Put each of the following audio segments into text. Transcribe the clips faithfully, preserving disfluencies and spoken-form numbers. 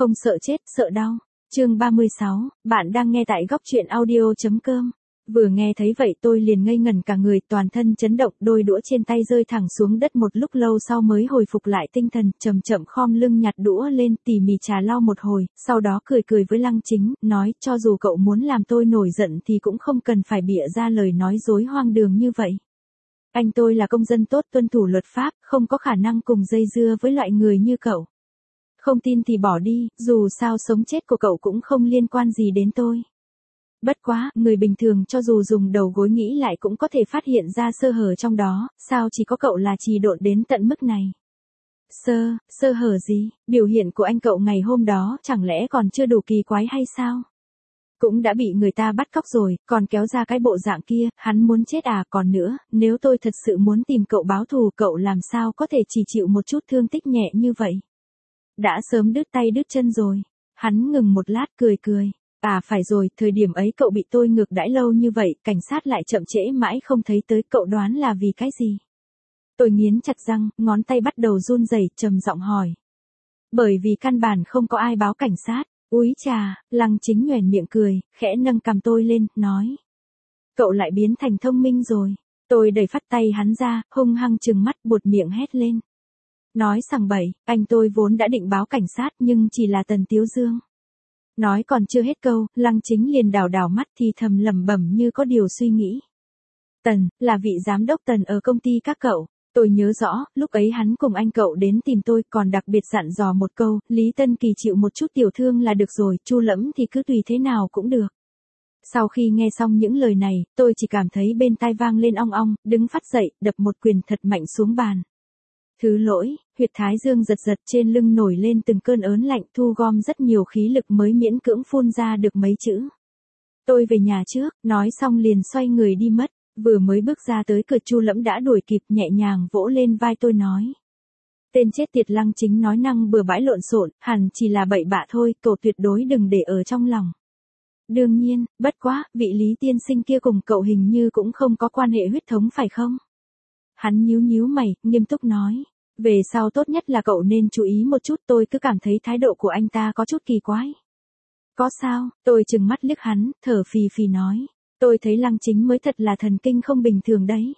Không sợ chết, sợ đau. Chương ba mươi sáu, bạn đang nghe tại góc truyện audio chấm com. Vừa nghe thấy vậy tôi liền ngây ngẩn cả người, toàn thân chấn động, đôi đũa trên tay rơi thẳng xuống đất, một lúc lâu sau mới hồi phục lại tinh thần, chậm chậm khom lưng nhặt đũa lên, tỉ mỉ trà lau một hồi, sau đó cười cười với Lăng Chính, nói, cho dù cậu muốn làm tôi nổi giận thì cũng không cần phải bịa ra lời nói dối hoang đường như vậy. Anh tôi là công dân tốt, tuân thủ luật pháp, không có khả năng cùng dây dưa với loại người như cậu. Không tin thì bỏ đi, dù sao sống chết của cậu cũng không liên quan gì đến tôi. Bất quá, người bình thường cho dù dùng đầu gối nghĩ lại cũng có thể phát hiện ra sơ hở trong đó, sao chỉ có cậu là trì độn đến tận mức này. Sơ, sơ hở gì, biểu hiện của anh cậu ngày hôm đó chẳng lẽ còn chưa đủ kỳ quái hay sao? Cũng đã bị người ta bắt cóc rồi, còn kéo ra cái bộ dạng kia, hắn muốn chết à, còn nữa, nếu tôi thật sự muốn tìm cậu báo thù, cậu làm sao có thể chỉ chịu một chút thương tích nhẹ như vậy? Đã sớm đứt tay đứt chân rồi. Hắn ngừng một lát cười cười. À phải rồi, thời điểm ấy cậu bị tôi ngược đãi lâu như vậy, cảnh sát lại chậm trễ mãi không thấy tới, cậu đoán là vì cái gì? Tôi nghiến chặt răng, ngón tay bắt đầu run rẩy, trầm giọng hỏi. Bởi vì căn bản không có ai báo cảnh sát. Úi chà, Lăng Chính nhoẻn miệng cười, khẽ nâng cằm tôi lên, nói. Cậu lại biến thành thông minh rồi. Tôi đẩy phát tay hắn ra, hung hăng trừng mắt, buột miệng hét lên. Nói sằng bậy, anh tôi vốn đã định báo cảnh sát nhưng chỉ là Tần Tiếu Dương. Nói còn chưa hết câu, Lăng Chính liền đảo đảo mắt thì thầm lẩm bẩm như có điều suy nghĩ. Tần, là vị giám đốc Tần ở công ty các cậu. Tôi nhớ rõ, lúc ấy hắn cùng anh cậu đến tìm tôi, còn đặc biệt dặn dò một câu, Lý Tân Kỳ chịu một chút tiểu thương là được rồi, Chu Lẫm thì cứ tùy thế nào cũng được. Sau khi nghe xong những lời này, tôi chỉ cảm thấy bên tai vang lên ong ong, đứng phát dậy, đập một quyền thật mạnh xuống bàn. Thứ lỗi, huyệt thái dương giật giật, trên lưng nổi lên từng cơn ớn lạnh, thu gom rất nhiều khí lực mới miễn cưỡng phun ra được mấy chữ. Tôi về nhà trước, nói xong liền xoay người đi mất, vừa mới bước ra tới cửa Chu Lẫm đã đuổi kịp, nhẹ nhàng vỗ lên vai tôi nói. Tên chết tiệt Lăng Chính nói năng bừa bãi lộn xộn, hẳn chỉ là bậy bạ thôi, cậu tuyệt đối đừng để ở trong lòng. Đương nhiên, bất quá, vị Lý tiên sinh kia cùng cậu hình như cũng không có quan hệ huyết thống phải không? Hắn nhíu nhíu mày, nghiêm túc nói. Về sau tốt nhất là cậu nên chú ý một chút, tôi cứ cảm thấy thái độ của anh ta có chút kỳ quái. Có sao, tôi trừng mắt liếc hắn, thở phì phì nói. Tôi thấy Lăng Chính mới thật là thần kinh không bình thường đấy.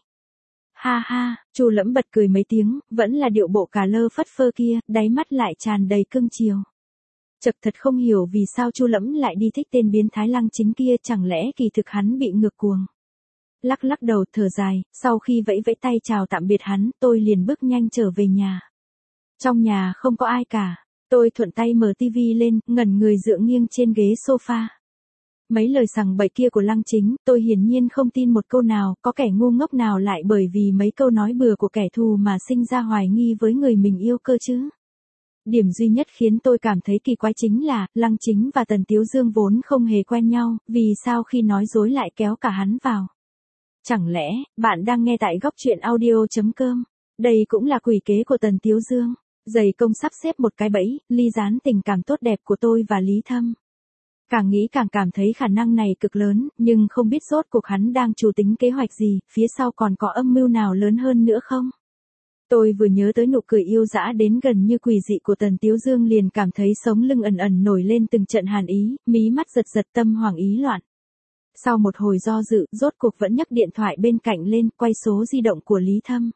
Ha ha, Chu Lẫm bật cười mấy tiếng, vẫn là điệu bộ cà lơ phất phơ kia, đáy mắt lại tràn đầy cưng chiều. Chật thật không hiểu vì sao Chu Lẫm lại đi thích tên biến thái Lăng Chính kia, chẳng lẽ kỳ thực hắn bị ngược cuồng. Lắc lắc đầu thở dài, sau khi vẫy vẫy tay chào tạm biệt hắn, tôi liền bước nhanh trở về nhà. Trong nhà không có ai cả, tôi thuận tay mở tivi lên, ngẩn người dựa nghiêng trên ghế sofa. Mấy lời sằng bậy kia của Lăng Chính, tôi hiển nhiên không tin một câu nào, có kẻ ngu ngốc nào lại bởi vì mấy câu nói bừa của kẻ thù mà sinh ra hoài nghi với người mình yêu cơ chứ. Điểm duy nhất khiến tôi cảm thấy kỳ quái chính là, Lăng Chính và Tần Tiếu Dương vốn không hề quen nhau, vì sao khi nói dối lại kéo cả hắn vào. Chẳng lẽ, bạn đang nghe tại góc truyện audio chấm com, đây cũng là quỷ kế của Tần Tiếu Dương, dày công sắp xếp một cái bẫy, ly gián tình cảm tốt đẹp của tôi và Lý Thâm. Càng nghĩ càng cảm thấy khả năng này cực lớn, nhưng không biết rốt cuộc hắn đang chủ tính kế hoạch gì, phía sau còn có âm mưu nào lớn hơn nữa không? Tôi vừa nhớ tới nụ cười yêu dã đến gần như quỷ dị của Tần Tiếu Dương liền cảm thấy sống lưng ẩn ẩn nổi lên từng trận hàn ý, mí mắt giật giật, tâm hoảng ý loạn. Sau một hồi do dự, rốt cuộc vẫn nhấc điện thoại bên cạnh lên, quay số di động của Lý Thâm.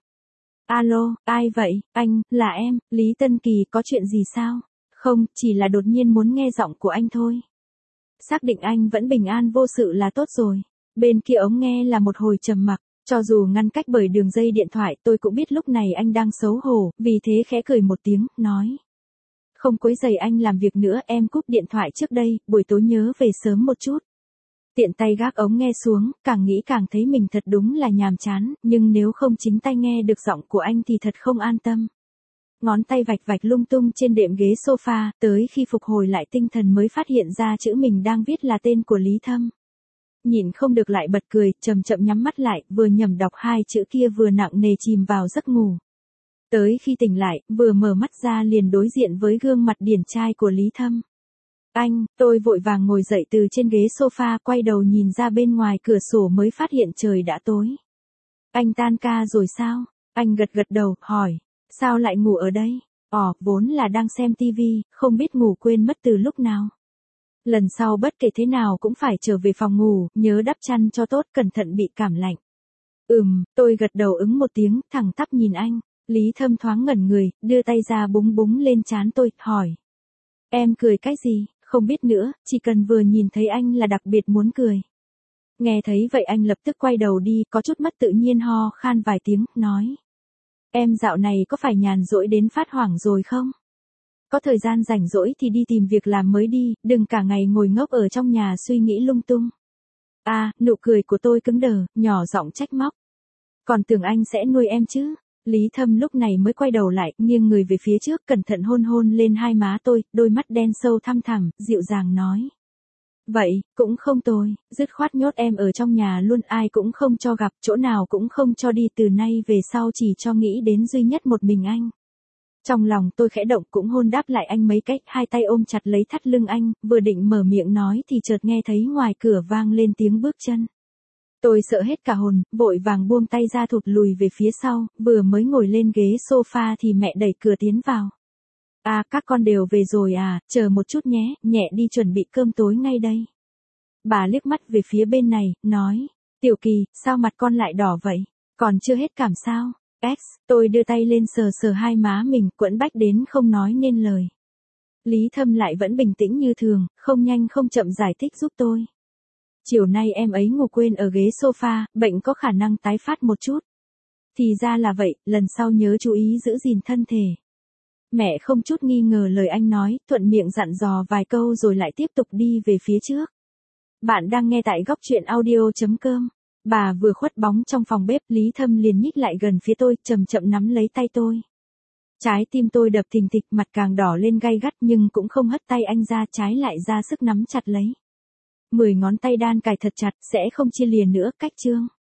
Alo, ai vậy? Anh, là em, Lý Tân Kỳ, có chuyện gì sao? Không, chỉ là đột nhiên muốn nghe giọng của anh thôi. Xác định anh vẫn bình an vô sự là tốt rồi. Bên kia ống nghe là một hồi trầm mặc, cho dù ngăn cách bởi đường dây điện thoại, tôi cũng biết lúc này anh đang xấu hổ, vì thế khẽ cười một tiếng, nói. Không quấy rầy anh làm việc nữa, em cúp điện thoại trước đây, buổi tối nhớ về sớm một chút. Tiện tay gác ống nghe xuống, càng nghĩ càng thấy mình thật đúng là nhàm chán, nhưng nếu không chính tay nghe được giọng của anh thì thật không an tâm. Ngón tay vạch vạch lung tung trên đệm ghế sofa, tới khi phục hồi lại tinh thần mới phát hiện ra chữ mình đang viết là tên của Lý Thâm. Nhìn không được lại bật cười, chậm chậm nhắm mắt lại, vừa nhẩm đọc hai chữ kia vừa nặng nề chìm vào giấc ngủ. Tới khi tỉnh lại, vừa mở mắt ra liền đối diện với gương mặt điển trai của Lý Thâm. Anh, tôi vội vàng ngồi dậy từ trên ghế sofa, quay đầu nhìn ra bên ngoài cửa sổ mới phát hiện trời đã tối. Anh tan ca rồi sao? Anh gật gật đầu, hỏi. Sao lại ngủ ở đây? Ồ, vốn là đang xem tivi, không biết ngủ quên mất từ lúc nào. Lần sau bất kể thế nào cũng phải trở về phòng ngủ, nhớ đắp chăn cho tốt, cẩn thận bị cảm lạnh. Ừm, tôi gật đầu ứng một tiếng, thẳng tắp nhìn anh. Lý Thâm thoáng ngẩn người, đưa tay ra búng búng lên trán tôi, hỏi. Em cười cái gì, không biết nữa, chỉ cần vừa nhìn thấy anh là đặc biệt muốn cười. Nghe thấy vậy anh lập tức quay đầu đi, có chút mất tự nhiên ho khan vài tiếng, nói. Em dạo này có phải nhàn rỗi đến phát hoảng rồi không? Có thời gian rảnh rỗi thì đi tìm việc làm mới đi, đừng cả ngày ngồi ngốc ở trong nhà suy nghĩ lung tung. À, nụ cười của tôi cứng đờ, nhỏ giọng trách móc. Còn tưởng anh sẽ nuôi em chứ? Lý Thâm lúc này mới quay đầu lại, nghiêng người về phía trước, cẩn thận hôn hôn lên hai má tôi, đôi mắt đen sâu thăm thẳm, dịu dàng nói. Vậy, cũng không tồi, dứt khoát nhốt em ở trong nhà luôn, ai cũng không cho gặp, chỗ nào cũng không cho đi, từ nay về sau chỉ cho nghĩ đến duy nhất một mình anh. Trong lòng tôi khẽ động, cũng hôn đáp lại anh mấy cách, hai tay ôm chặt lấy thắt lưng anh, vừa định mở miệng nói thì chợt nghe thấy ngoài cửa vang lên tiếng bước chân. Tôi sợ hết cả hồn, vội vàng buông tay ra thụt lùi về phía sau, vừa mới ngồi lên ghế sofa thì mẹ đẩy cửa tiến vào. À, các con đều về rồi à, chờ một chút nhé, nhẹ đi chuẩn bị cơm tối ngay đây. Bà liếc mắt về phía bên này, nói, Tiểu Kỳ, sao mặt con lại đỏ vậy, còn chưa hết cảm sao? X, tôi đưa tay lên sờ sờ hai má mình, quẫn bách đến không nói nên lời. Lý Thâm lại vẫn bình tĩnh như thường, không nhanh không chậm giải thích giúp tôi. Chiều nay em ấy ngủ quên ở ghế sofa, bệnh có khả năng tái phát một chút. Thì ra là vậy, lần sau nhớ chú ý giữ gìn thân thể. Mẹ không chút nghi ngờ lời anh nói, thuận miệng dặn dò vài câu rồi lại tiếp tục đi về phía trước. Bạn đang nghe tại góc truyện audio.com. Bà vừa khuất bóng trong phòng bếp, Lý Thâm liền nhích lại gần phía tôi, chậm chậm nắm lấy tay tôi. Trái tim tôi đập thình thịch, mặt càng đỏ lên gay gắt nhưng cũng không hất tay anh ra, trái lại ra sức nắm chặt lấy. Mười ngón tay đan cài thật chặt, sẽ không chia lìa nữa, cách chương.